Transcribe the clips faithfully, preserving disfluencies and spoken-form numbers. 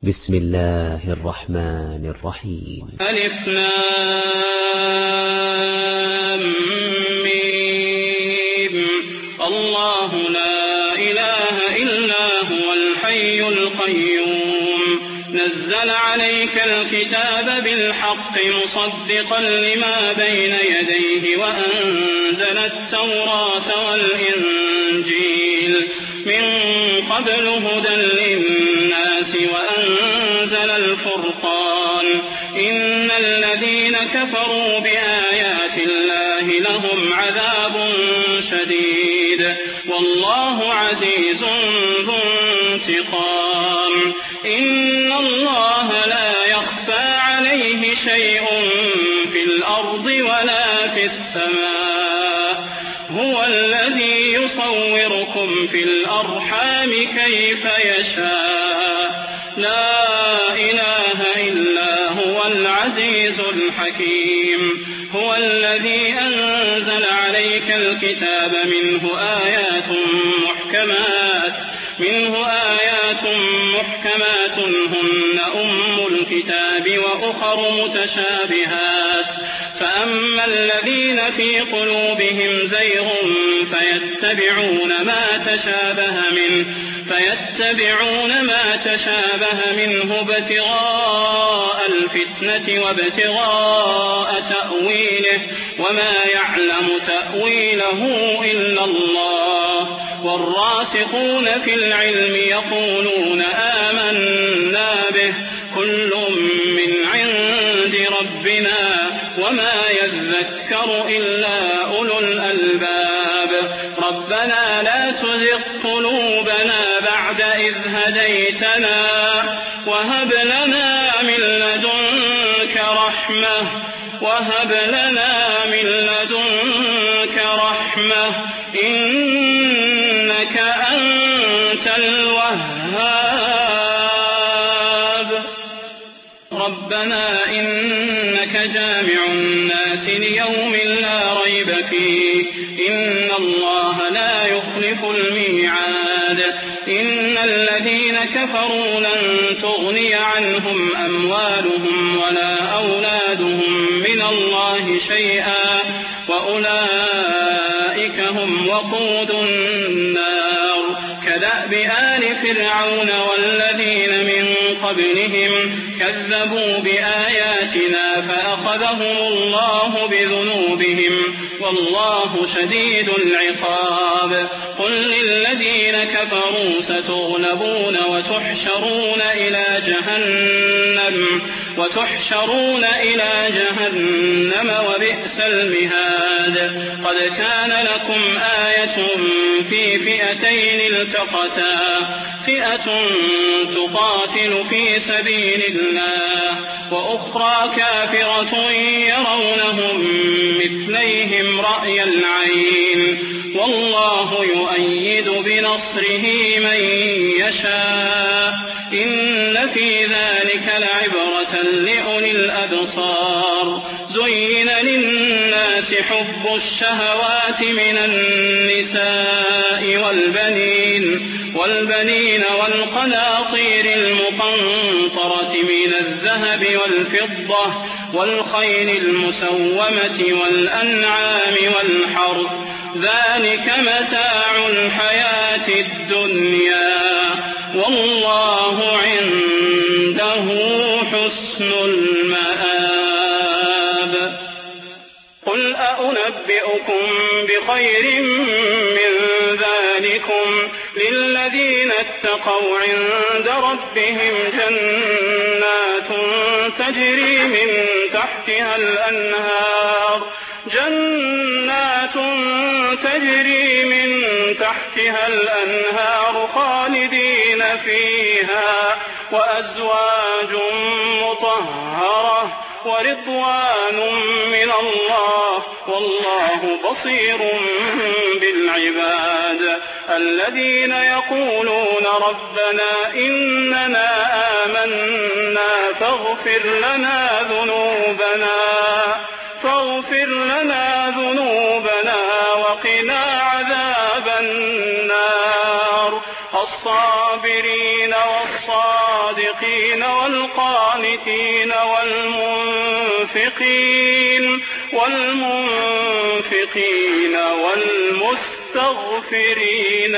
بسم الله الرحمن الرحيم. ألف لام ميم. الله لا إله إلا هو الحي القيوم نزل عليك الكتاب بالحق مصدقا لما بين يديه وأنزل التوراة والإنجيل من قبل هدى للناس وأنزل الفرقان إن الذين كفروا بآيات الله لهم عذاب شديد والله عزيز ذو انتقام. إن الله لا يخفى عليه شيء في الأرض ولا في السماء هو الذي يصوركم في الأرحام كيف يشاء لا إله إلا هو العزيز الحكيم. هو الذي أنزل عليك الكتاب منه آيات محكمات منه آيات محكمات هن أم الكتاب وأخر متشابهات فأما الذين في قلوبهم زيغ فيتبعون ما تشابه منه فيتبعون ما تشابه منه ابتغاء الفتنة وابتغاء تأويله وما يعلم تأويله إلا الله والراسخون في العلم يقولون آمنا به كل من عند ربنا وما يذكر إلا أولو الألباب. ربنا لا تزغ قلوبنا بعد إذ هديتنا وهب لنا من لدنك رحمة وهب لنا من لدنك رحمة إنك أنت الوهاب. ربنا إنك جامع الناس ليوم لا ريب فيه إن الله لا يخلف الميعاد. إن الذين كفروا لن تغني عنهم أموالهم ولا أولادهم من الله شيئا وأولئك هم وقود النار. كدأب آل فرعون والذين من قبلهم كذبوا بآياتنا فأخذهم الله بذنوبهم والله شديد العقاب. قل للذين كفروا ستغلبون وتحشرون إلى جهنم وتحشرون إلى جهنم وبئس المهاد. قد كان لكم آية في فئتين التقتا فئة تقاتل في سبيل الله وأخرى كافرة يرونهم مثليهم رأي العين والله يؤيد بنصره من يشاء إن في ذلك لعبرة لأولي الأبصار. زين للناس حب الشهوات من النساء والبنين والبنين والقناطير المقنطرة من الذهب والفضة والخيل المسومة والأنعام والحرث ذلك متاع الحياة الدنيا والله عنده حسن المآب. قل أنبئكم بخير من ذلكم للذين اتقوا عند ربهم جنات تجري من تحتها الأنهار جنات تجري من تحتها الأنهار خالدين فيها وأزواج مطهرة ورضوان من الله والله بصير بالعباد. الذين يقولون ربنا إننا آمنا فاغفر لنا ذنوبنا فاغفر لنا ذنوبنا وقنا عذاب النار. الصابرين والصادقين الصابرين والقانتين والمنفقين والمنفقين والمستغفرين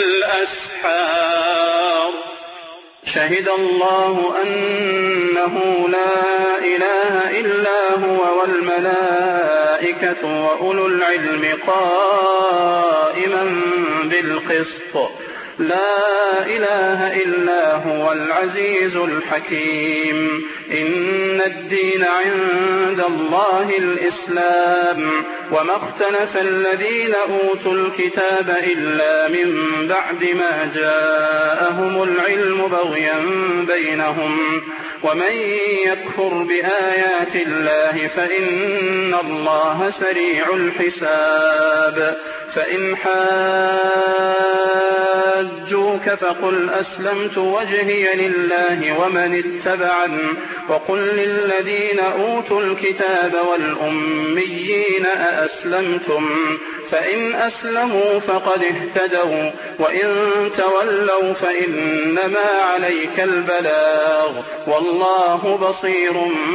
بالأسحار شهد الله أنه لا إله إلا هو والملائكة وأولو العلم قائما بالقسط لا إله إلا هو العزيز الحكيم إن الدين عند الله الإسلام وما اختلف الذين أوتوا الكتاب إلا من بعد ما جاءهم العلم بغيا بينهم ومن يكفر بآيات الله فإن الله سريع الحساب فإن حاجوك فقل أسلمت وجهي لله ومن اتبعني وقل للذين أوتوا الكتاب والأميين أأسلمتم فإن أسلموا فقد اهتدوا وإن تولوا فإنما عليك البلاغ والله بصير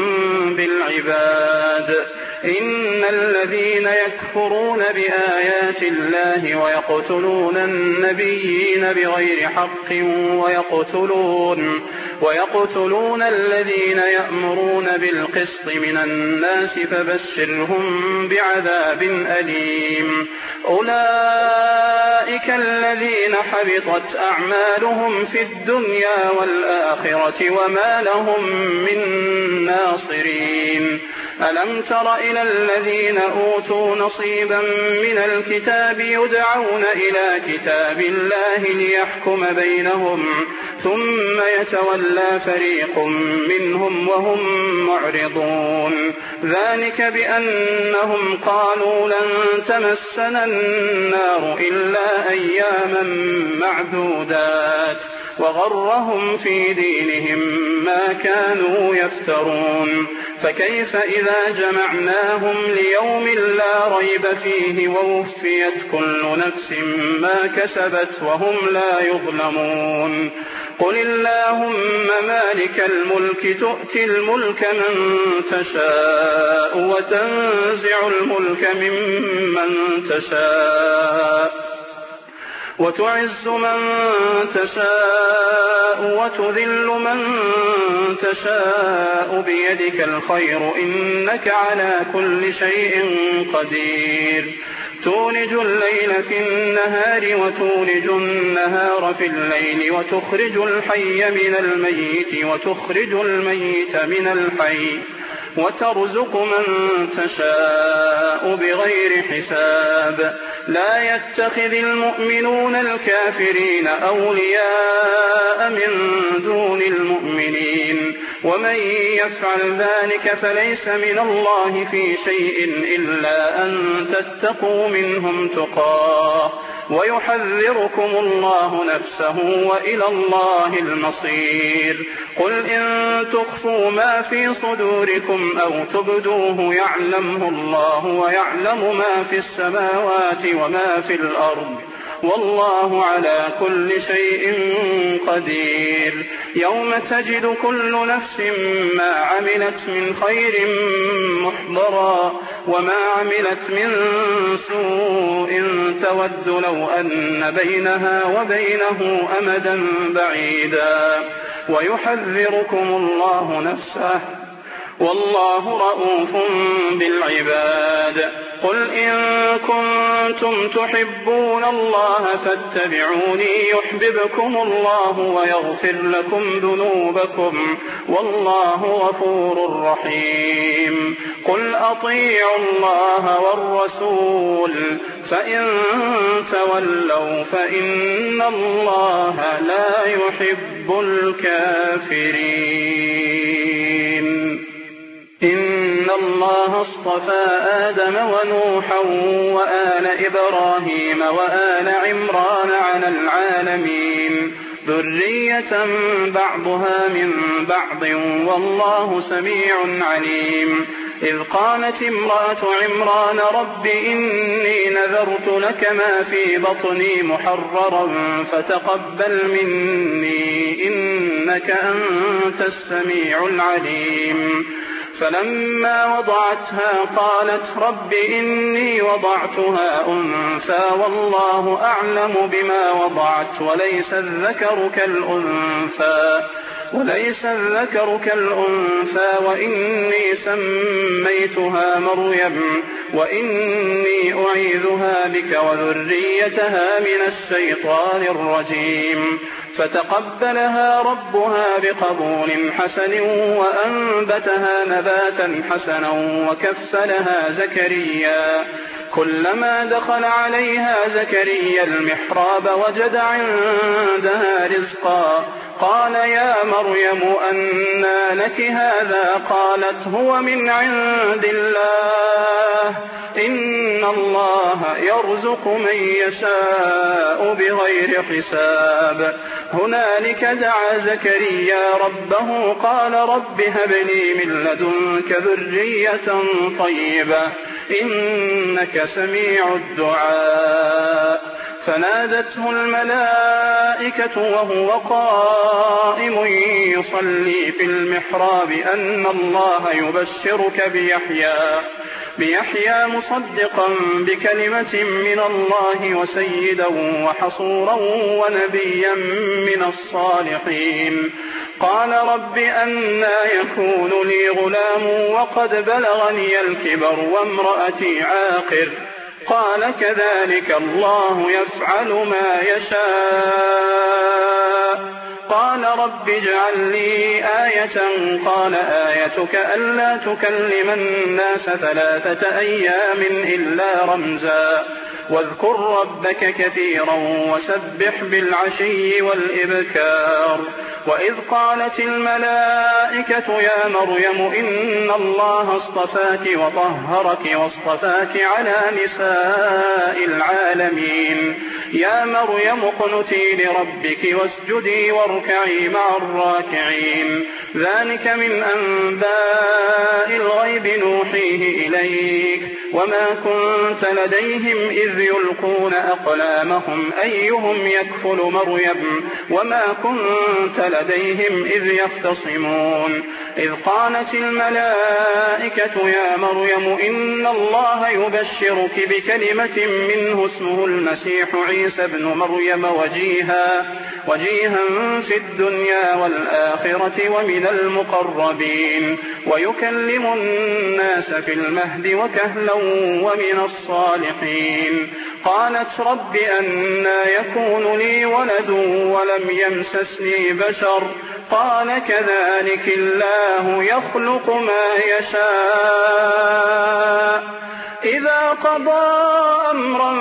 بالعباد إن الذين يكفرون بآيات الله ويقتلون النبيين بغير حق ويقتلون ويقتلون الذين يأمرون بالقسط من الناس فبشرهم بعذاب أليم أولئك الذين حبطت أعمالهم في الدنيا والآخرة وما لهم من ناصرين ألم تر إلى الذين أوتوا نصيبا من الكتاب يدعون إلى كتاب الله ليحكم بينهم ثم يتولى فريق منهم وهم معرضون ذلك بأنهم قالوا لن تمسنا النار إلا أياما معدودات وغرهم في دينهم ما كانوا يفترون فكيف إذا جمعناهم ليوم لا ريب فيه ووفيت كل نفس ما كسبت وهم لا يظلمون قل اللهم مالك الملك تؤتي الملك من تشاء وتنزع الملك ممن تشاء وتعز من تشاء وتذل من تشاء بيدك الخير إنك على كل شيء قدير تولج الليل في النهار وتولج النهار في الليل وتخرج الحي من الميت وتخرج الميت من الحي وترزق من تشاء بغير حساب لا يتخذ المؤمنون الكافرين أولياء من دون المؤمنين ومن يفعل ذلك فليس من الله في شيء إلا أن تتقوا منهم تقاه ويحذركم الله نفسه وإلى الله المصير قل إن تخفوا ما في صدوركم أو تبدوه يعلمه الله ويعلم ما في السماوات وما في الأرض والله على كل شيء قدير يوم تجد كل نفس ما عملت من خير محضرا وما عملت من سوء تود لو أن بينها وبينه أمدا بعيدا ويحذركم الله نفسه والله رؤوف بالعباد قل إن كنتم تحبون الله فاتبعوني يحببكم الله ويغفر لكم ذنوبكم والله غفور رحيم قل أطيعوا الله والرسول فإن تولوا فإن الله لا يحب الكافرين إن الله اصطفى آدم ونوحا وآل إبراهيم وآل عمران على العالمين ذرية بعضها من بعض والله سميع عليم إذ قالت امرأة عمران رب إني نذرت لك ما في بطني محررا فتقبل مني إنك أنت السميع العليم فلما وضعتها قالت رب إني وضعتها أنثى والله أعلم بما وضعت وليس الذكر كالأنثى وليس الذكر كالأنثى وإني سميتها مريم وإني أعيذها بك وذريتها من الشيطان الرجيم فتقبلها ربها بقبول حسن وأنبتها نباتا حسنا وكفلها زكريا كلما دخل عليها زكريا المحراب وجد عندها رزقا قال يا مريم أنى لك هذا قالت هو من عند الله إن الله يرزق من يشاء بغير حساب هنالك دعا زكريا ربه قال رب هب لي من لدنك ذرية طيبة إنك سميع الدعاء فنادته الملائكة وهو قائم يصلي في المحراب أن الله يبشرك بيحيى بيحيى مصدقا بكلمة من الله وسيدا وحصورا ونبيا من الصالحين قال رب أنى يكون لي غلام وقد بلغني الكبر وامرأتي عاقر قال كذلك الله يفعل ما يشاء قال رب اجعل لي آية قال آيتك ألا تكلم الناس ثلاثة أيام إلا رمزا واذكر ربك كثيرا وسبح بالعشي والإبكار وإذ قالت الملائكة يا مريم إن الله اصطفاك وطهرك واصطفاك على نساء العالمين يا مريم اقنتي لربك واسجدي واركعي مع الراكعين ذلك من أنباء الغيب نوحيه إليك وما كنت لديهم إذ يلقون أقلامهم أيهم يكفل مريم وما كنت لديهم إذ يختصمون إذ قالت الملائكة يا مريم إن الله يبشرك بكلمة منه اسمه المسيح عيسى ابن مريم وجيها وجيها في الدنيا والآخرة ومن المقربين ويكلم الناس في المهد وكهلا ومن الصالحين قالت رب أنى يكون لي ولد ولم يمسسني بشر قال كذلك الله يخلق ما يشاء إذا قضى أمرا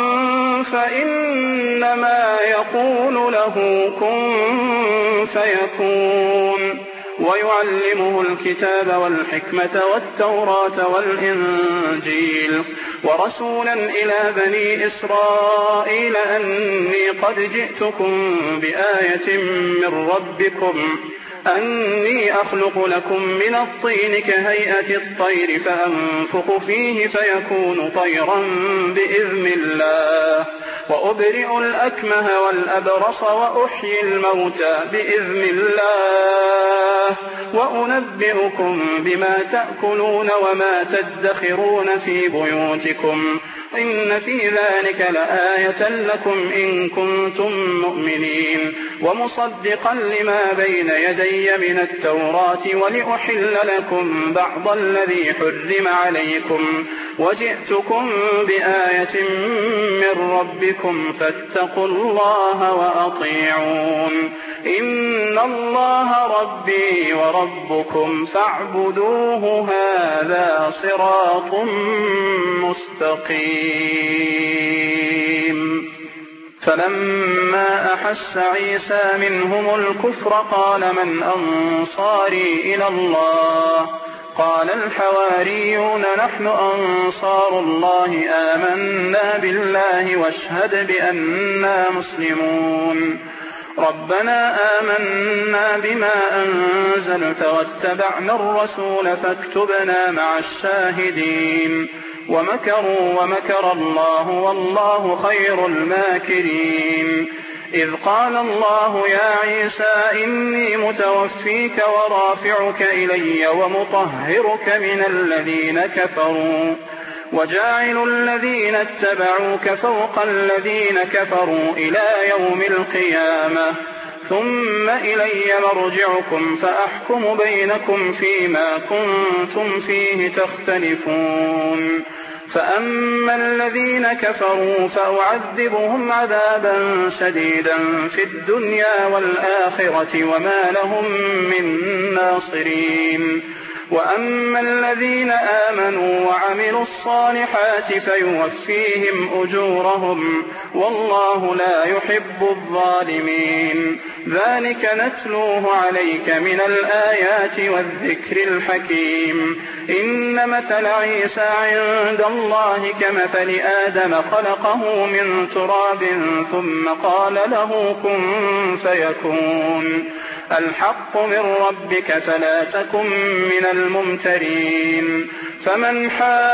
فإنما يقول له كن فيكون ويعلمه الكتاب والحكمة والتوراة والإنجيل ورسولا إلى بني إسرائيل أني قد جئتكم بآية من ربكم أني أخلق لكم من الطين كهيئة الطير فأنفخ فيه فيكون طيرا بإذن الله وأبرئ الأكمه والأبرص وأحيي الموتى بإذن الله وأنبئكم بما تأكلون وما تدخرون في بيوتكم إن في ذلك لآية لكم إن كنتم مؤمنين ومصدقا لما بين يدي من التوراة ولأحل لكم بعض الذي حرم عليكم وجئتكم بآية من ربكم فاتقوا الله وأطيعون إن الله ربي وربكم فاعبدوه هذا صراط مستقيم فلما أحس عيسى منهم الكفر قال من أنصاري إلى الله قال الحواريون نحن أنصار الله آمنا بالله واشهد بأننا مسلمون ربنا آمنا بما أنزلت واتبعنا الرسول فاكتبنا مع الشاهدين ومكروا ومكر الله والله خير الماكرين إذ قال الله يا عيسى إني متوفيك ورافعك إلي ومطهرك من الذين كفروا وجاعل الذين اتبعوك فوق الذين كفروا إلى يوم القيامة ثم إلي مرجعكم فأحكم بينكم فيما كنتم فيه تختلفون فأما الذين كفروا فأعذبهم عذابا شديدا في الدنيا والآخرة وما لهم من ناصرين وأما الذين آمنوا وعملوا الصالحات فيوفيهم أجورهم والله لا يحب الظالمين ذلك نتلوه عليك من الآيات والذكر الحكيم إن مثل عيسى عند الله كمثل آدم خلقه من تراب ثم قال له كن فيكون الحق من ربك فلا تكن من الممترين فمن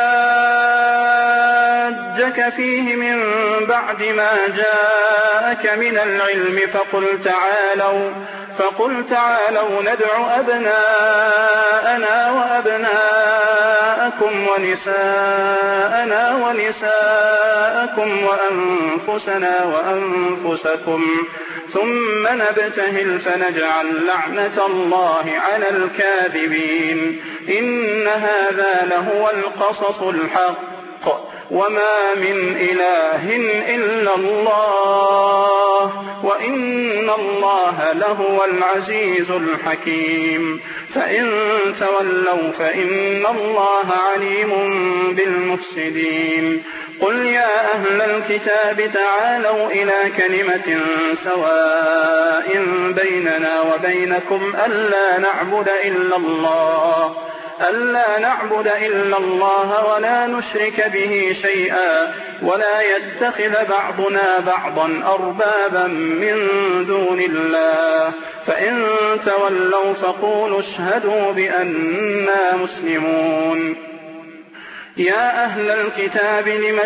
حاجك فيه من بعد ما جاءك من العلم فقل تعالوا فقل تعالوا ندع أبناءنا وأبناءكم ونساءنا ونساءكم وأنفسنا وأنفسكم ثم نبتهل فنجعل لعنة الله على الكاذبين إن هذا لهو القصص الحق وما من إله إلا الله وإن الله لهو العزيز الحكيم فإن تولوا فإن الله عليم بالمفسدين قل يا أهل الكتاب تعالوا إلى كلمة سواء بيننا وبينكم ألا نعبد إلا الله ألا نعبد إلا الله ولا نشرك به شيئا ولا يتخذ بعضنا بعضا أربابا من دون الله فإن تولوا فقولوا اشهدوا بأننا مسلمون يا أهل الكتاب لم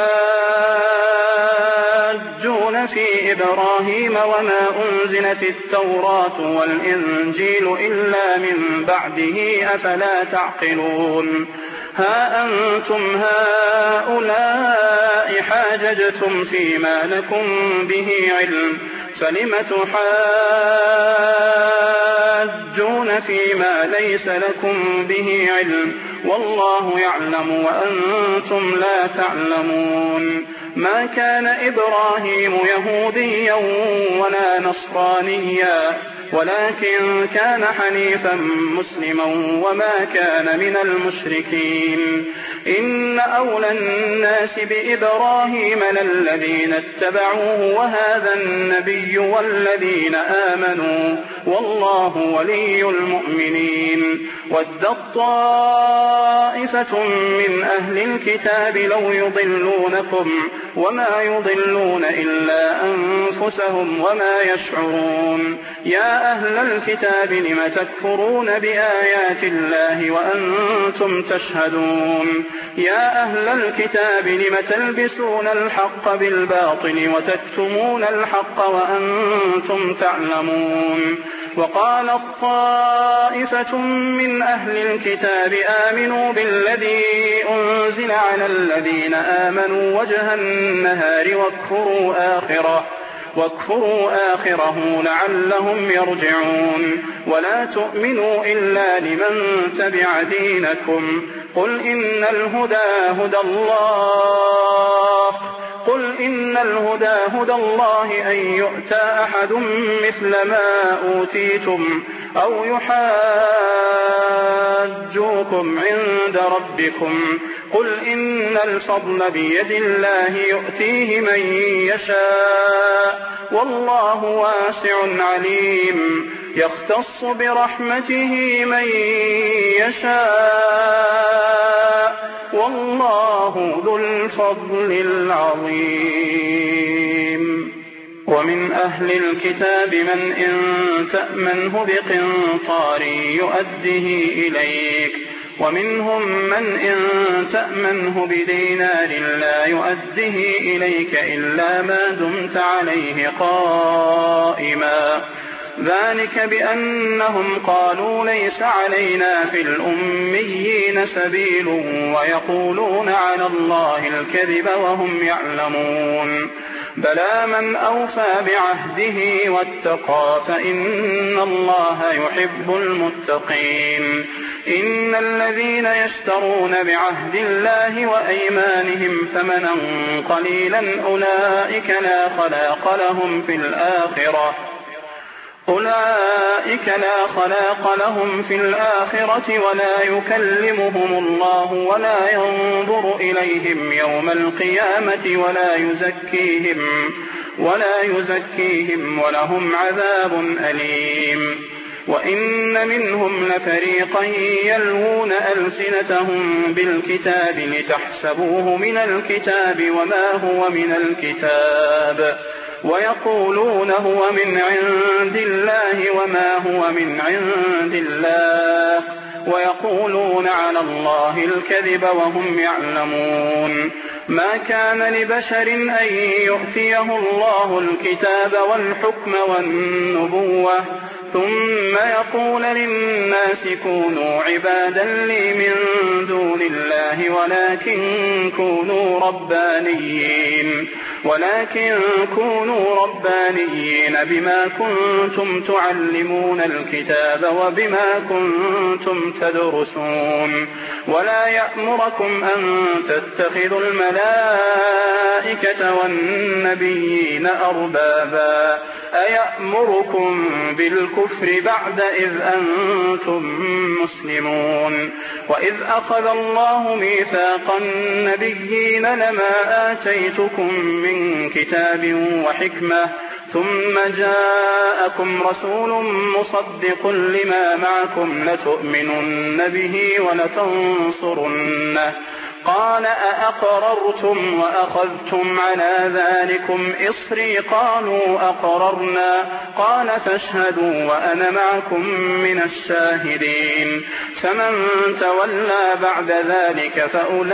تحاجون في إبراهيم وما أنزلت التوراة والإنجيل إلا من بعده أفلا تعقلون ها أنتم هؤلاء حاججتم فيما لكم به علم فلم تحاجون فيما ليس لكم به علم والله يعلم وأنتم لا تعلمون ما كان إبراهيم يهوديا ولا نصرانيا ولكن كان حنيفا مسلما وما كان من المشركين إن أولى الناس بإبراهيم للذين اتبعوه وهذا النبي والذين آمنوا والله ولي المؤمنين ود طائفة من أهل الكتاب لو يضلونكم وما يضلون إلا أنفسهم وما يشعرون يا أهل الكتاب لم تكفرون بآيات الله وأنتم تشهدون يا أهل الكتاب لم تلبسون الحق بالباطل وتكتمون الحق وأنتم تعلمون وقالت طائفة من أهل الكتاب آمنوا بالذي أنزل على الذين آمنوا وجه النهار واكفروا آخره واكفروا آخره لعلهم يرجعون ولا تؤمنوا إلا لمن تبع دينكم قل إن الهدى هدى الله قل إن الهدى هدى الله أن يؤتى أحد مثل ما أوتيتم أو يحاجوكم عند ربكم قل إن الفضل بيد الله يؤتيه من يشاء والله واسع عليم يختص برحمته من يشاء والله ذو الفضل العظيم ومن ومن أهل الكتاب من إن تأمنه بقنطار يؤده إليك ومنهم من إن تأمنه بدينار لا يؤده إليك إلا ما دمت عليه قائما ذلك بأنهم قالوا ليس علينا في الأميين سبيل ويقولون على الله الكذب وهم يعلمون بلى من أوفى بعهده واتقى فإن الله يحب المتقين إن الذين يشترون بعهد الله وأيمانهم ثمنا قليلا أولئك لا خلاق لهم في الآخرة أولئك لا خلاق لهم في الآخرة ولا يكلمهم الله ولا ينظر إليهم يوم القيامة ولا يزكيهم ولا يزكيهم ولهم عذاب أليم وإن منهم لفريقا يلوون ألسنتهم بالكتاب لتحسبوه من الكتاب وما هو من الكتاب ويقولون هو من عند الله وما هو من عند الله ويقولون على الله الكذب وهم يعلمون ما كان لبشر أن يؤتيه الله الكتاب والحكم والنبوة ثم يقول للناس كونوا عبادا لي من دون الله ولكن كونوا ربانيين ولكن كونوا ربانيين بما كنتم تعلمون الكتاب وبما كنتم تدرسون ولا يأمركم أن تتخذوا الملائكة والنبيين أربابا أيأمركم بالكفر بعد إذ أنتم مسلمون وإذ أخذ الله ميثاق النبيين لما آتيتكم من كتاب وحكمة ثم جاءكم رسول مصدق لما معكم لتؤمنن به ولتنصرنه قال أأقررتم وأخذتم على ذلكم إصري قالوا أقررنا قال فاشهدوا وأنا معكم من الشاهدين فمن تولى بعد ذلك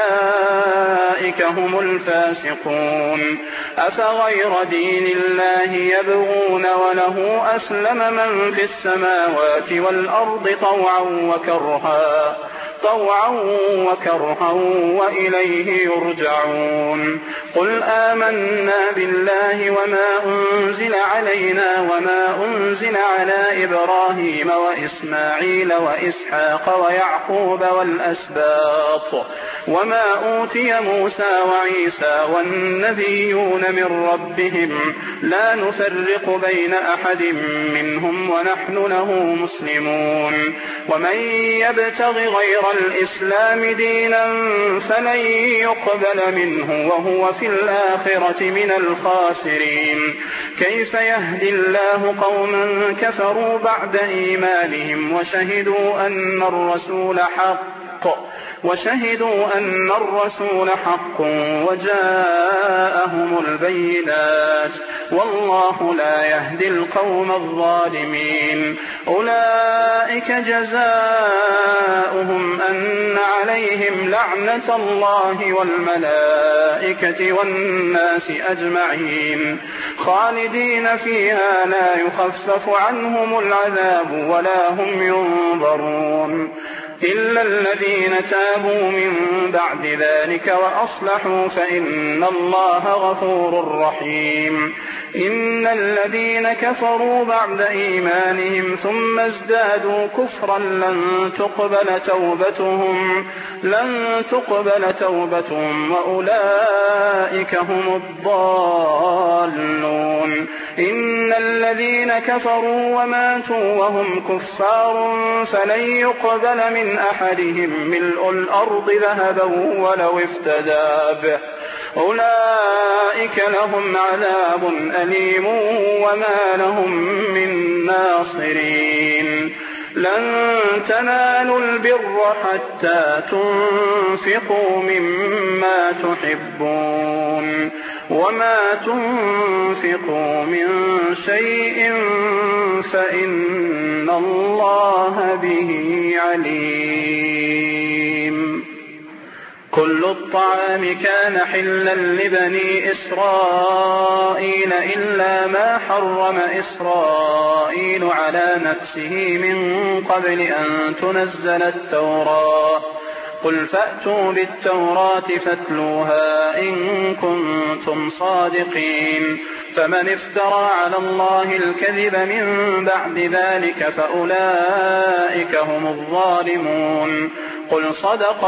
فأولئك هم الفاسقون أفغير دين الله يبغون وله أسلم من في السماوات والأرض طوعا وكرها طوعا وكرها وإليه يرجعون قل آمنا بالله وما أنزل علينا وما أنزل على إبراهيم وإسماعيل وإسحاق ويعقوب والأسباط وما أوتي موسى وعيسى والنبيون من ربهم لا نفرق بين أحد منهم ونحن له مسلمون ومن يبتغ غير الإسلام دينا فلن يقبل منه وهو في الآخرة من الخاسرين كيف يهدي الله قوما كفروا بعد إيمانهم وشهدوا أن الرسول حق وشهدوا أن الرسول حق وجاءهم البينات والله لا يهدي القوم الظالمين أولئك جزاؤهم أن عليهم لعنة الله والملائكة والناس أجمعين خالدين فيها لا يخفف عنهم العذاب ولا هم ينظرون إلا الذين تابوا من بعد ذلك وأصلحوا فإن الله غفور رحيم إن الذين كفروا بعد إيمانهم ثم ازدادوا كفرا لن تقبل توبتهم لن تقبل توبتهم وأولئك هم الضالون إن الذين كفروا وماتوا وهم كفار فلن يقبل من أحدهم ملء الأرض ذهبا ولو افتدى به أولئك لهم عذاب أليم وما لهم من ناصرين لن تنالوا البر حتى تنفقوا مما تحبون وما تنفقوا من شيء فإن الله به عليم. كل الطعام كان حلا لبني إسرائيل إلا ما حرم إسرائيل على نفسه من قبل أن تنزل التوراة. قل فأتوا بالتوراة فاتلوها إن كنتم صادقين. فمن افترى على الله الكذب من بعد ذلك فأولئك هم الظالمون. قل صدق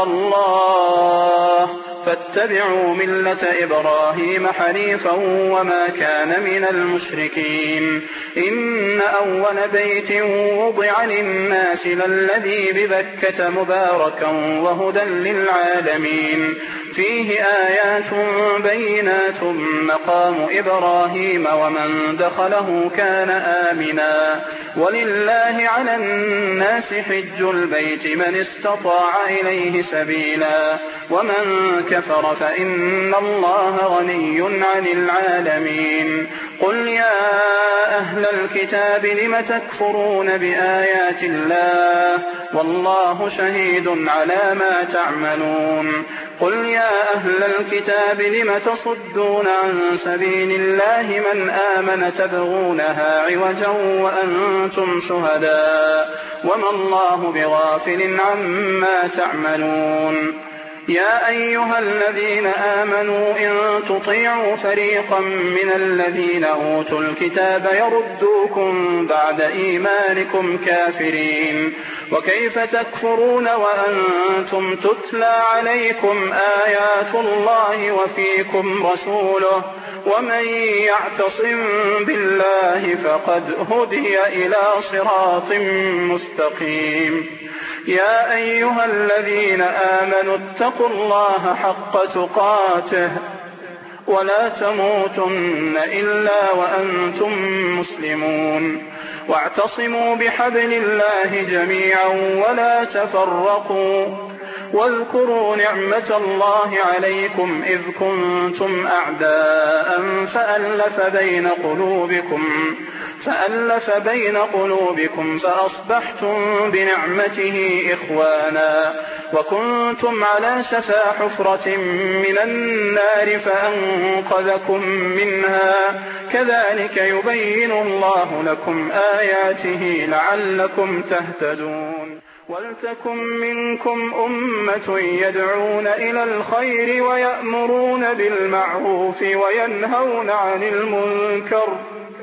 الله فاتبعوا ملة إبراهيم حنيفا وما كان من المشركين. إن أول بيت وضع للناس للذي ببكة مباركا وهدى للعالمين. فيه آيات بينات مقام إبراهيم ومن دخله كان آمنا. ولله على الناس حج البيت من استطاع إليه سبيلا ومن كفر فإن الله غني عن العالمين. قل يا أهل الكتاب لم تكفرون بآيات الله والله شهيد على ما تعملون. قل يا أهل الكتاب لم تصدون عن سبيل الله من آمن تبغونها عوجا وأنتم شهداء وما الله بغافل عما تعملون. يا أيها الذين آمنوا إن تطيعوا فريقا من الذين أوتوا الكتاب يردوكم بعد إيمانكم كافرين. وكيف تكفرون وأنتم تتلى عليكم آيات الله وفيكم رسوله ومن يعتصم بالله فقد هدي إلى صراط مستقيم. يا أيها الذين آمنوا اتقوا الله حق تقاته ولا تموتن إلا وأنتم مسلمون. واعتصموا بحبل الله جميعا ولا تفرقوا. واذكروا نعمة الله عليكم إذ كنتم أعداء فألف بين قلوبكم فألف بين قلوبكم فأصبحتم بنعمته إخوانا وكنتم على شفا حفرة من النار فأنقذكم منها. كذلك يبين الله لكم آياته لعلكم تهتدون. ولتكن منكم أمة يدعون إلى الخير ويأمرون بالمعروف وينهون عن المنكر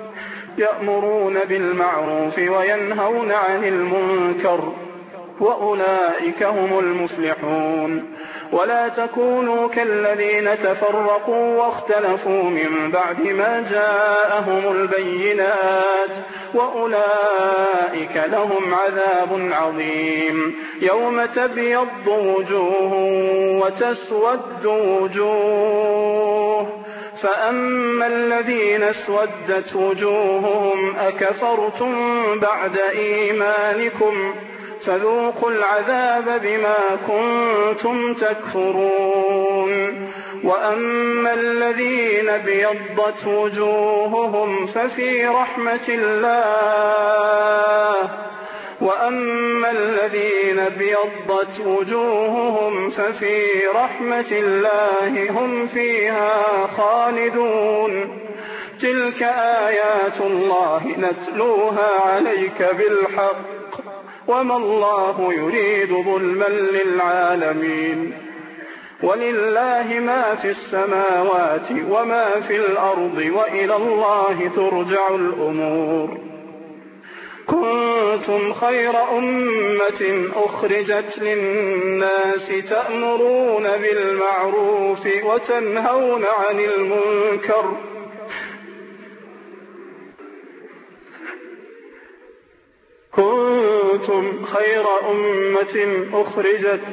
يأمرون بالمعروف وينهون عن المنكر وأولئك هم المفلحون. ولا تكونوا كالذين تفرقوا واختلفوا من بعد ما جاءهم البينات وأولئك لهم عذاب عظيم. يوم تبيض وجوه وتسود وجوه فأما الذين اسودت وجوههم أكفرتم بعد إيمانكم فذوقوا العذاب بما كنتم تكفرون. وأما الذين ابيضت وجوههم ففي رحمة الله وأما الذين ابيضت وجوههم ففي رحمة الله هم فيها خالدون. تلك آيات الله نتلوها عليك بالحق وما الله يريد ظلما للعالمين. ولله ما في السماوات وما في الأرض وإلى الله ترجع الأمور. كنتم خير أمة أخرجت للناس تأمرون بالمعروف وتنهون عن المنكر كنتم خير أمة أخرجت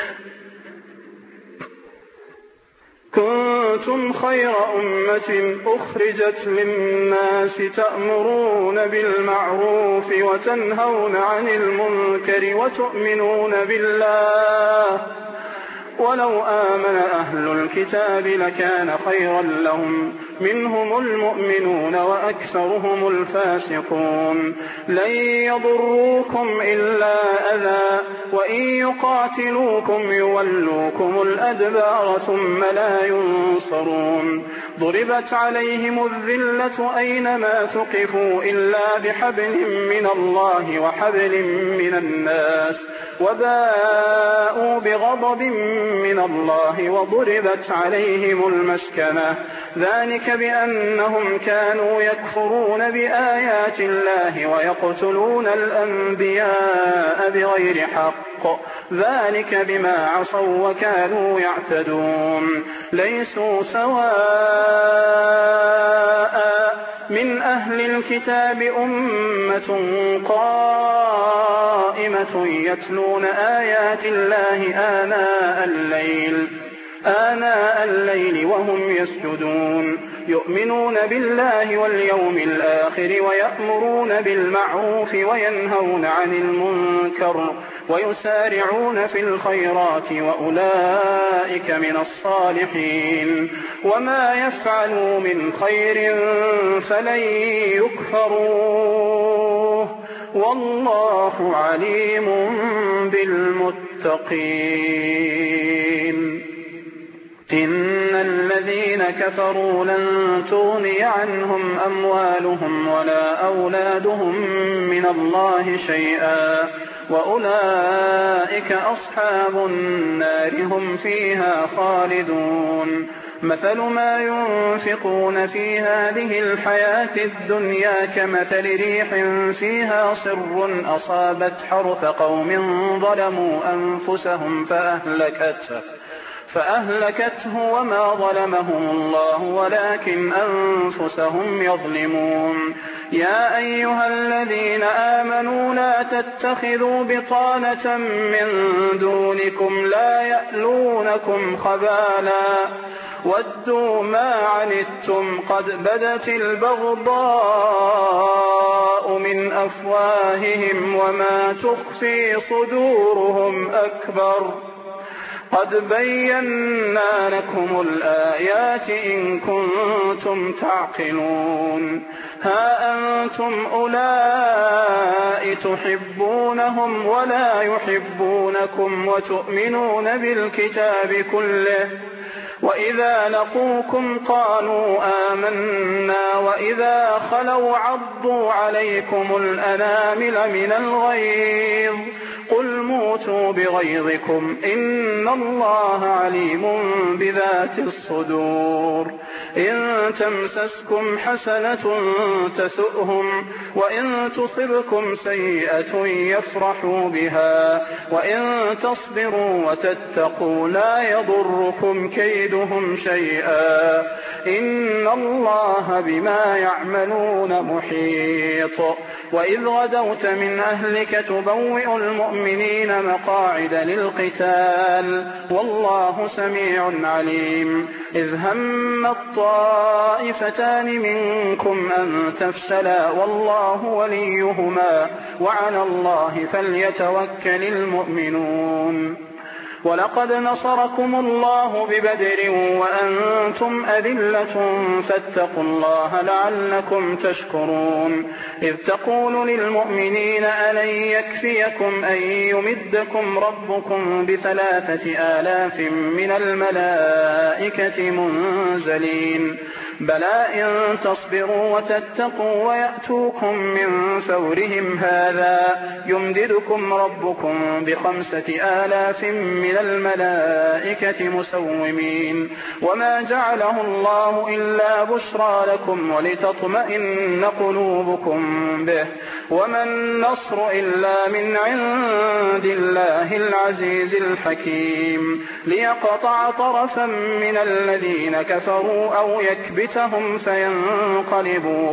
كنتم خير أمة أخرجت للناس تأمرون بالمعروف وتنهون عن المنكر وتؤمنون بالله ولو آمن أهل الكتاب لكان خيرا لهم منهم المؤمنون وأكثرهم الفاسقون لن يضروكم إلا أذى وإن يقاتلوكم يولوكم الأدبار ثم لا ينصرون ضربت عليهم الذلة أينما ثقفوا إلا بحبل من الله وحبل من الناس وباءوا بغضب من الله وضربت عليهم المسكنة ذلك بأنهم كانوا يكفرون بآيات الله ويقتلون الأنبياء بغير حق ذلك بما عصوا وكانوا يعتدون ليسوا سواء من أهل الكتاب أمة قائمة يتلون آيات الله آناء الليل آناء الليل وهم يسجدون يؤمنون بالله واليوم الآخر ويأمرون بالمعروف وينهون عن المنكر ويسارعون في الخيرات وأولئك من الصالحين وما يفعلوا من خير فلن يكفروه والله عليم بالمتقين إن الذين كفروا لن تغني عنهم أموالهم ولا أولادهم من الله شيئا وأولئك أصحاب النار هم فيها خالدون مثل ما ينفقون في هذه الحياة الدنيا كمثل ريح فيها صر أصابت حرث قوم ظلموا أنفسهم فأهلكته فأهلكته وما ظلمهم الله ولكن أنفسهم يظلمون يا أيها الذين آمنوا لا تتخذوا بطانة من دونكم لا يألونكم خبالا ودوا ما عنتم قد بدت البغضاء من أفواههم وما تخفي صدورهم أكبر قد بينا لكم الآيات إن كنتم تعقلون ها أنتم أولئك تحبونهم ولا يحبونكم وتؤمنون بالكتاب كله وإذا لقوكم قالوا آمنا وإذا خلوا عضوا عليكم الأنامل من الغيظ قل موتوا بغيظكم إن الله عليم بذات الصدور إن تمسسكم حسنة تسؤهم وإن تصبكم سيئة يفرحوا بها وإن تصبروا وتتقوا لا يضركم كيدهم شيئا إن الله بما يعملون محيط وإذ غدوت من أهلك تبوئ المؤمنين مقاعد للقتال والله سميع عليم إذ هم الطائفتان منكم أن تفشلا والله وليهما وعلى الله فليتوكل المؤمنون ولقد نصركم الله ببدر وأنتم أذلة فاتقوا الله لعلكم تشكرون إذ تقول للمؤمنين ألن يكفيكم أن يمدكم ربكم بثلاثة آلاف من الملائكة منزلين بلى إن تصبروا وتتقوا ويأتوكم من فورهم هذا يمددكم ربكم بخمسة آلاف من الملائكة مسومين وما جعله الله إلا بشرى لكم ولتطمئن قلوبكم به وما النصر إلا من عند الله العزيز الحكيم ليقطع طرفا من الذين كفروا أو يكبتهم فينقلبوا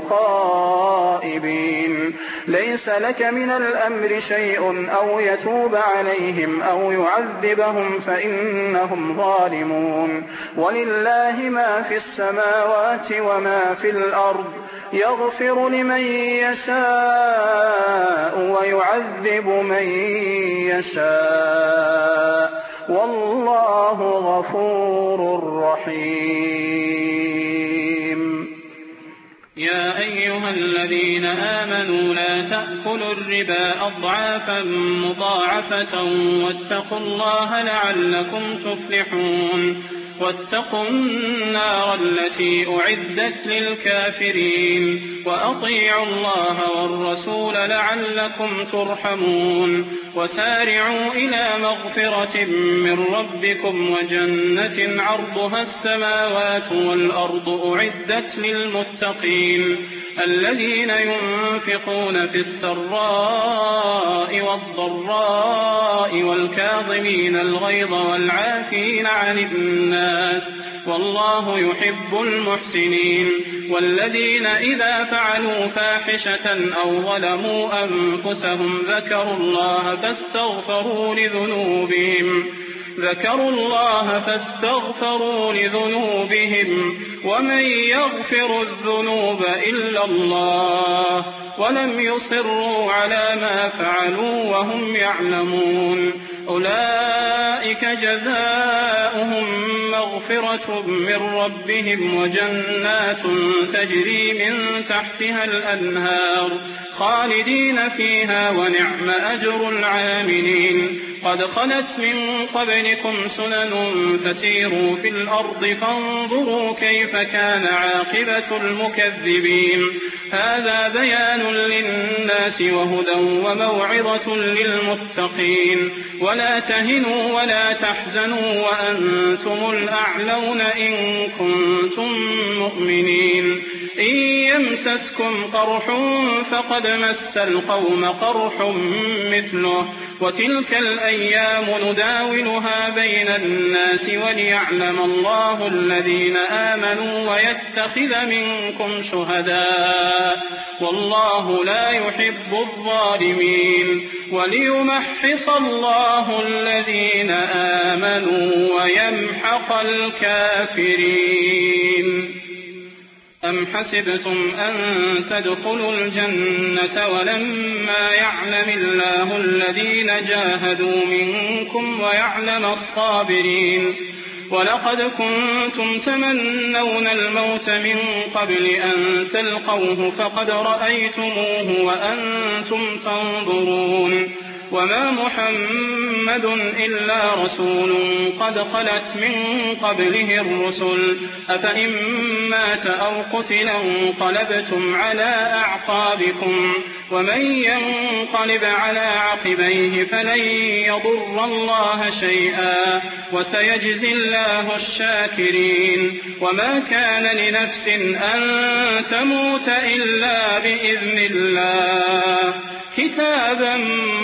خائبين ليس لك من الأمر شيء أو يتوب عليهم أو يعذبهم فإنهم ظالمون ولله ما في السماوات وما في الأرض يغفر لمن يشاء ويعذب من يشاء والله غفور رحيم. يا أيها الذين آمنوا لا تأكلوا الربا أضعافا مضاعفة واتقوا الله لعلكم تفلحون. واتقوا النار التي أعدت للكافرين وأطيعوا الله والرسول لعلكم ترحمون. وسارعوا إلى مغفرة من ربكم وجنة عرضها السماوات والأرض أعدت للمتقين الذين ينفقون في السراء والضراء والكاظمين الغيظ والعافين عن الناس والله يحب المحسنين. والذين إذا فعلوا فاحشة أو ظلموا أنفسهم ذكروا الله فاستغفروا لذنوبهم ذكروا الله فاستغفروا لذنوبهم ومن يغفر الذنوب إلا الله ولم يصروا على ما فعلوا وهم يعلمون. أولئك جزاؤهم مغفرة من ربهم وجنات تجري من تحتها الأنهار خالدين فيها ونعم أجر العاملين. قد خلت من قبلكم سنن فسيروا في الأرض فانظروا كيف كان عاقبة المكذبين. هذا بيان للناس وهدى وموعظة للمتقين. ولا تهنوا ولا تحزنوا وأنتم الأعلون إن كنتم مؤمنين. إن يمسسكم قرح فقد مس القوم قرح مثله وتلك الأيام نداولها بين الناس وليعلم الله الذين آمنوا ويتخذ منكم شهداء والله لا يحب الظالمين. وليمحص الله الذين آمنوا ويمحق الكافرين. أم حسبتم أن تدخلوا الجنة ولما يعلم الله الذين جاهدوا منكم ويعلم الصابرين. ولقد كنتم تمنون الموت من قبل أن تلقوه فقد رأيتموه وأنتم تنظرون. وما محمد إلا رسول قد خلت من قبله الرسل أفإن مات أو قتل انقلبتم على أعقابكم ومن ينقلب على عقبيه فلن يضر الله شيئا وسيجزي الله الشاكرين. وما كان لنفس أن تموت إلا بإذن الله كتابا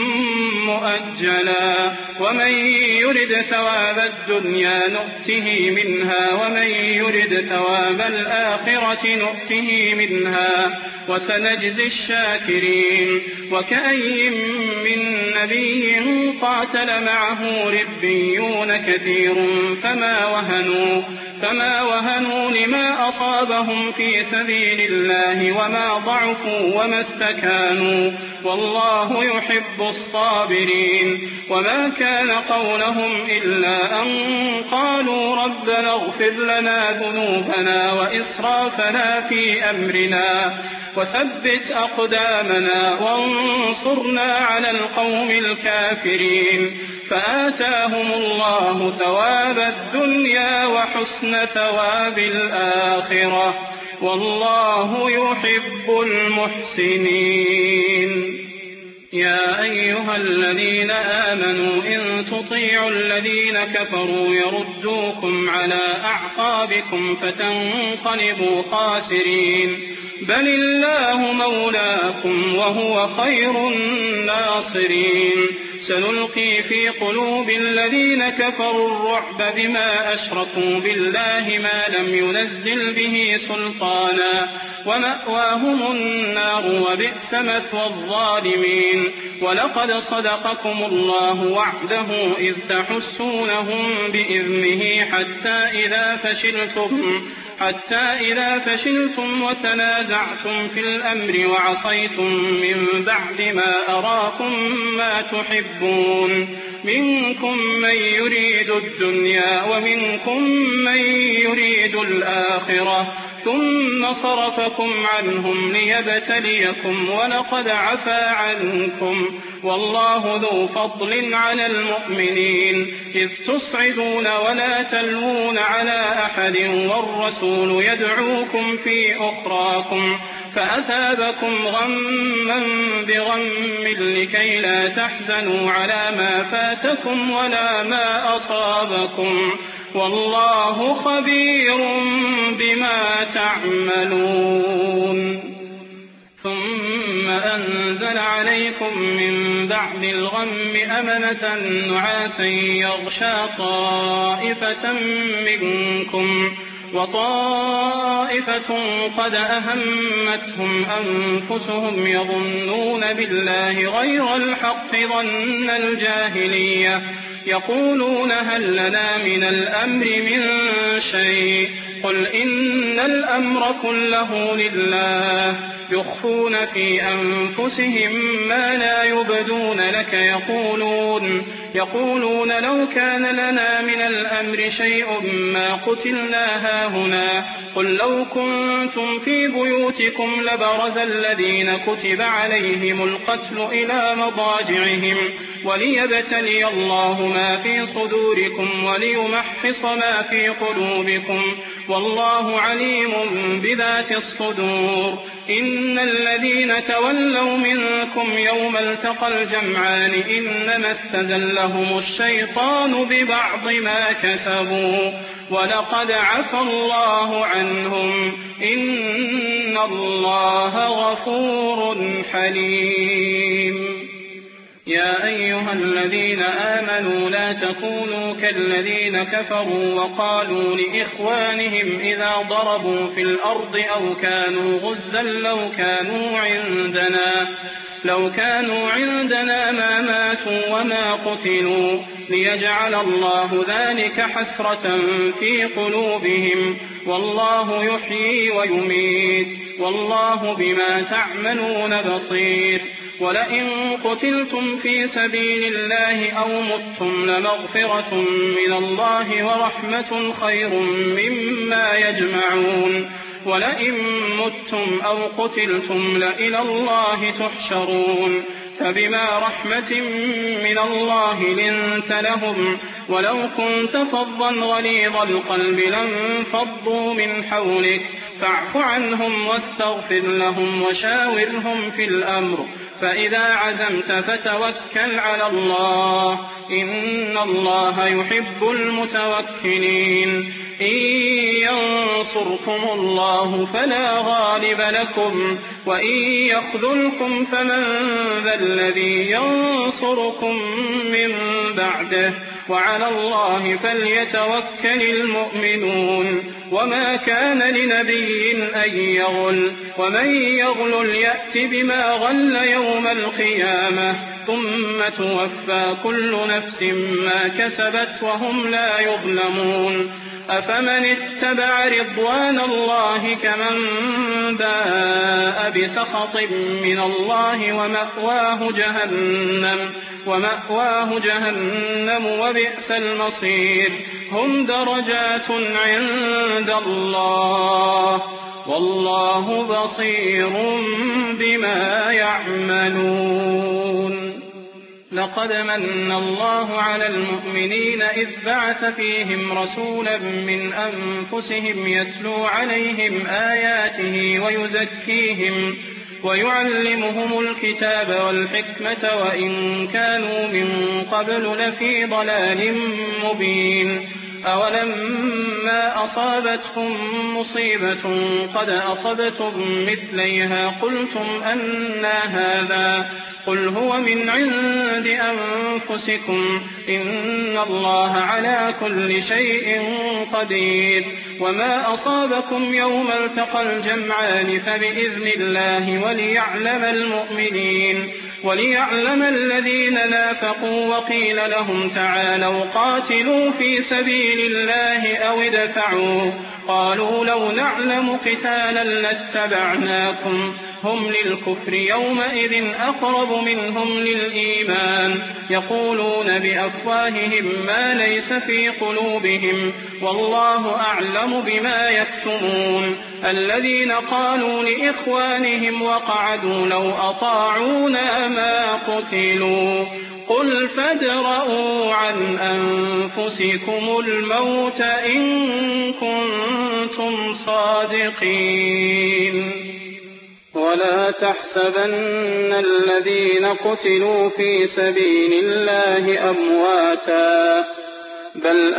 مؤجلا. ومن يرد ثواب الدنيا نؤته منها ومن يرد ثواب الآخرة نؤته منها وسنجزي الشاكرين. وكأي من نبي قاتل معه ربيون كثير فما وهنوا فما وهنوا لما أصابهم في سبيل الله وما ضعفوا وما استكانوا والله يحب الصابرين. وما كان قولهم إلا أن قالوا ربنا اغفر لنا ذنوبنا وإسرافنا في أمرنا وثبت أقدامنا وانصرنا على القوم الكافرين. فآتاهم الله ثواب الدنيا وحسن ثواب الآخرة والله يحب المحسنين. يا أيها الذين آمنوا إن تطيعوا الذين كفروا يردوكم على أعقابكم فتنقلبوا خاسرين. بل الله مولاكم وهو خير الناصرين. سنلقي في قلوب الذين كفروا الرعب بما أشركوا بالله ما لم ينزل به سلطانا ومأواهم النار وبئس مثوى الظالمين. ولقد صدقكم الله وعده إذ تحسونهم بإذنه حتى إذا فشلتم حتى إذا فشلتم وتنازعتم في الأمر وعصيتم من بعد ما أراكم ما تحبون منكم من يريد الدنيا ومنكم من يريد الآخرة ثم صرفكم عنهم ليبتليكم ولقد عفا عنكم والله ذو فضل على المؤمنين إذ تصعدون ولا تلوون على أحد والرسول يدعوكم في أخراكم فأثابكم غما بغم لكي لا تحزنوا على ما فاتكم ولا ما أصابكم والله خبير بما تعملون ثم أنزل عليكم من بعد الغم أمنة نعاسا يغشى طائفة منكم وطائفة قد أهمتهم أنفسهم يظنون بالله غير الحق ظن الجاهلية يقولون هل لنا من الأمر من شيء قل إن الأمر كله لله يخفون في أنفسهم ما لا يبدون لك يقولون يقولون لو كان لنا من الأمر شيء ما قتلنا هاهنا قل لو كنتم في بيوتكم لبرز الذين كتب عليهم القتل إلى مضاجعهم وليبتلي الله ما في صدوركم وليمحص ما في قلوبكم والله عليم بذات الصدور إن الذين تولوا منكم يوم التقى الجمعان إنما استزلهم الشيطان ببعض ما كسبوا ولقد عفى الله عنهم إن الله غفور حليم يا أيها الذين آمنوا لا تكونوا كالذين كفروا وقالوا لإخوانهم إذا ضربوا في الأرض أو كانوا غزا لو كانوا عندنا لو كانوا عندنا ما ماتوا وما قتلوا ليجعل الله ذلك حسرة في قلوبهم والله يحيي ويميت والله بما تعملون بصير ولئن قتلتم في سبيل الله أو متم لمغفرة من الله ورحمة خير مما يجمعون ولئن متم أو قتلتم لإلى الله تحشرون فبما رحمة من الله لنت لهم ولو كنت فظا غليظ القلب لانفضوا من حولك فاعف عنهم واستغفر لهم وشاورهم في الأمر فإذا عزمت فتوكل على الله إن الله يحب المتوكلين إن ينصركم الله فلا غالب لكم وإن يخذلكم فمن ذا الذي ينصركم من بعده وعلى الله فليتوكل المؤمنون وما كان لنبي أن يغل ومن يغل يأت بما غل يوم القيامة ثم توفى كل نفس ما كسبت وهم لا يظلمون أفمن اتبع رضوان الله كمن باء بسخط من الله ومأواه جهنم ومأواه جهنم وبئس المصير هم درجات عند الله والله بصير بما يعملون لقد من الله على المؤمنين إذ بعث فيهم رسولا من أنفسهم يتلو عليهم آياته ويزكيهم ويعلمهم الكتاب والحكمة وإن كانوا من قبل لفي ضلال مبين أولما أصابتهم مصيبة قد أصبتم مثليها قلتم أنى هذا قل هو من عند أنفسكم إن الله على كل شيء قدير وما أصابكم يوم التقى الجمعان فبإذن الله وليعلم المؤمنين وليعلم الذين نافقوا وقيل لهم تعالوا قاتلوا في سبيل الله أو ادفعوا قالوا لو نعلم قتالا لاتبعناكم هم للكفر يومئذ أقرب منهم للإيمان يقولون بأفواههم ما ليس في قلوبهم والله أعلم بما يكتمون الذين قالوا لإخوانهم وقعدوا لو أطاعونا ما قتلوا قل فادرءوا عن أنفسكم الموت إن كنتم صادقين ولا تحسبن الذين قتلوا في سبيل الله أمواتا بل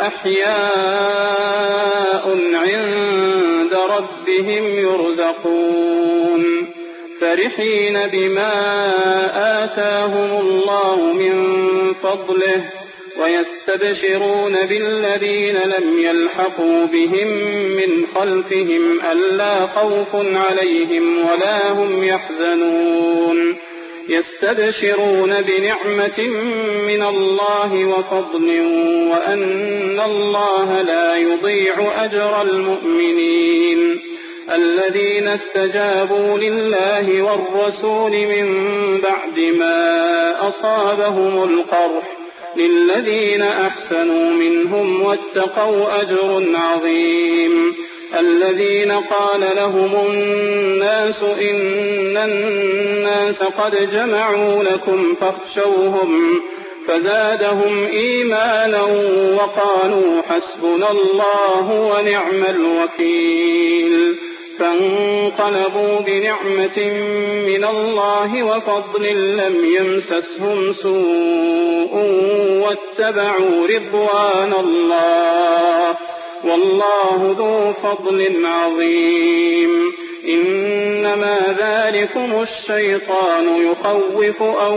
أحياء عند ربهم يرزقون فرحين بما آتاهم الله من فضله ويستبشرون بالذين لم يلحقوا بهم من خلفهم ألا خوف عليهم ولا هم يحزنون يستبشرون بنعمة من الله وفضل وأن الله لا يضيع أجر المؤمنين الذين استجابوا لله والرسول من بعد ما أصابهم القرح للذين أحسنوا منهم واتقوا أجر عظيم الذين قال لهم الناس إن الناس قد جمعوا لكم فاخشوهم فزادهم إيمانا وقالوا حسبنا الله ونعم الوكيل فانقلبوا بنعمة من الله وفضل لم يمسسهم سوء واتبعوا رضوان الله والله ذو فضل عظيم إنما ذلكم الشيطان يخوف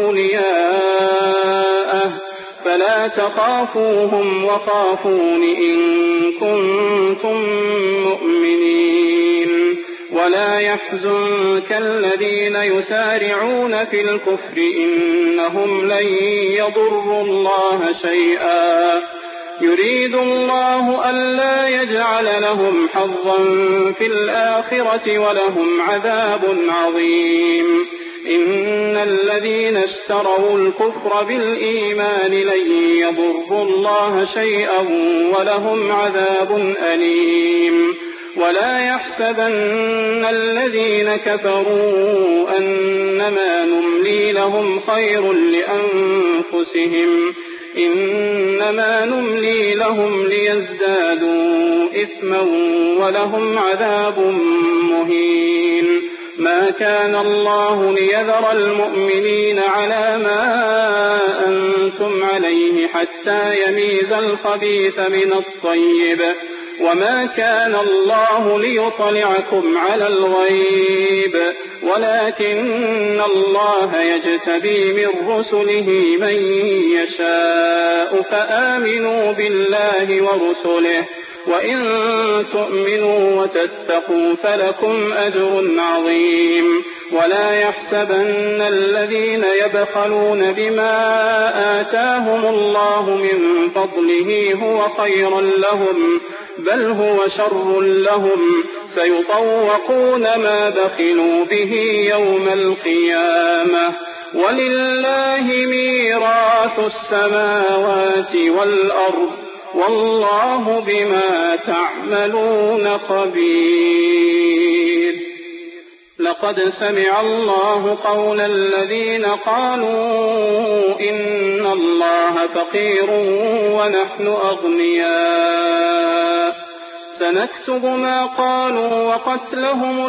أولياءه فلا تخافوهم وخافون إن كنتم مؤمنين ولا يحزنك الذين يسارعون في الكفر إنهم لن يضروا الله شيئا يريد الله ألا يجعل لهم حظا في الآخرة ولهم عذاب عظيم إن الذين اشتروا الكفر بالإيمان لن يضروا الله شيئا ولهم عذاب أليم ولا يحسبن الذين كفروا أنما نملي لهم خير لأنفسهم إنما نملي لهم ليزدادوا إثما ولهم عذاب مهين ما كان الله ليذر المؤمنين على ما أنتم عليه حتى يميز الخبيث من الطيب وما كان الله ليطلعكم على الغيب ولكن الله يجتبي من رسله من يشاء فآمنوا بالله ورسله وإن تؤمنوا وتتقوا فلكم أجر عظيم ولا يحسبن الذين يبخلون بما آتاهم الله من فضله هو خيرا لهم بل هو شر لهم سيطوقون ما بخلوا به يوم القيامة ولله ميراث السماوات والأرض والله بما تعملون خبير لقد سمع الله قول الذين قالوا إن الله فقير ونحن أغنياء سنكتب ما قالوا وقتلهم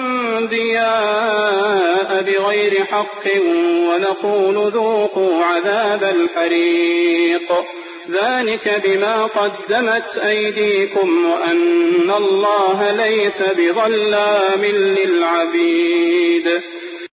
الأنبياء بغير حق ونقول ذوقوا عذاب الحريق ذلك بما قدمت أيديكم وأن الله ليس بظلام للعبيد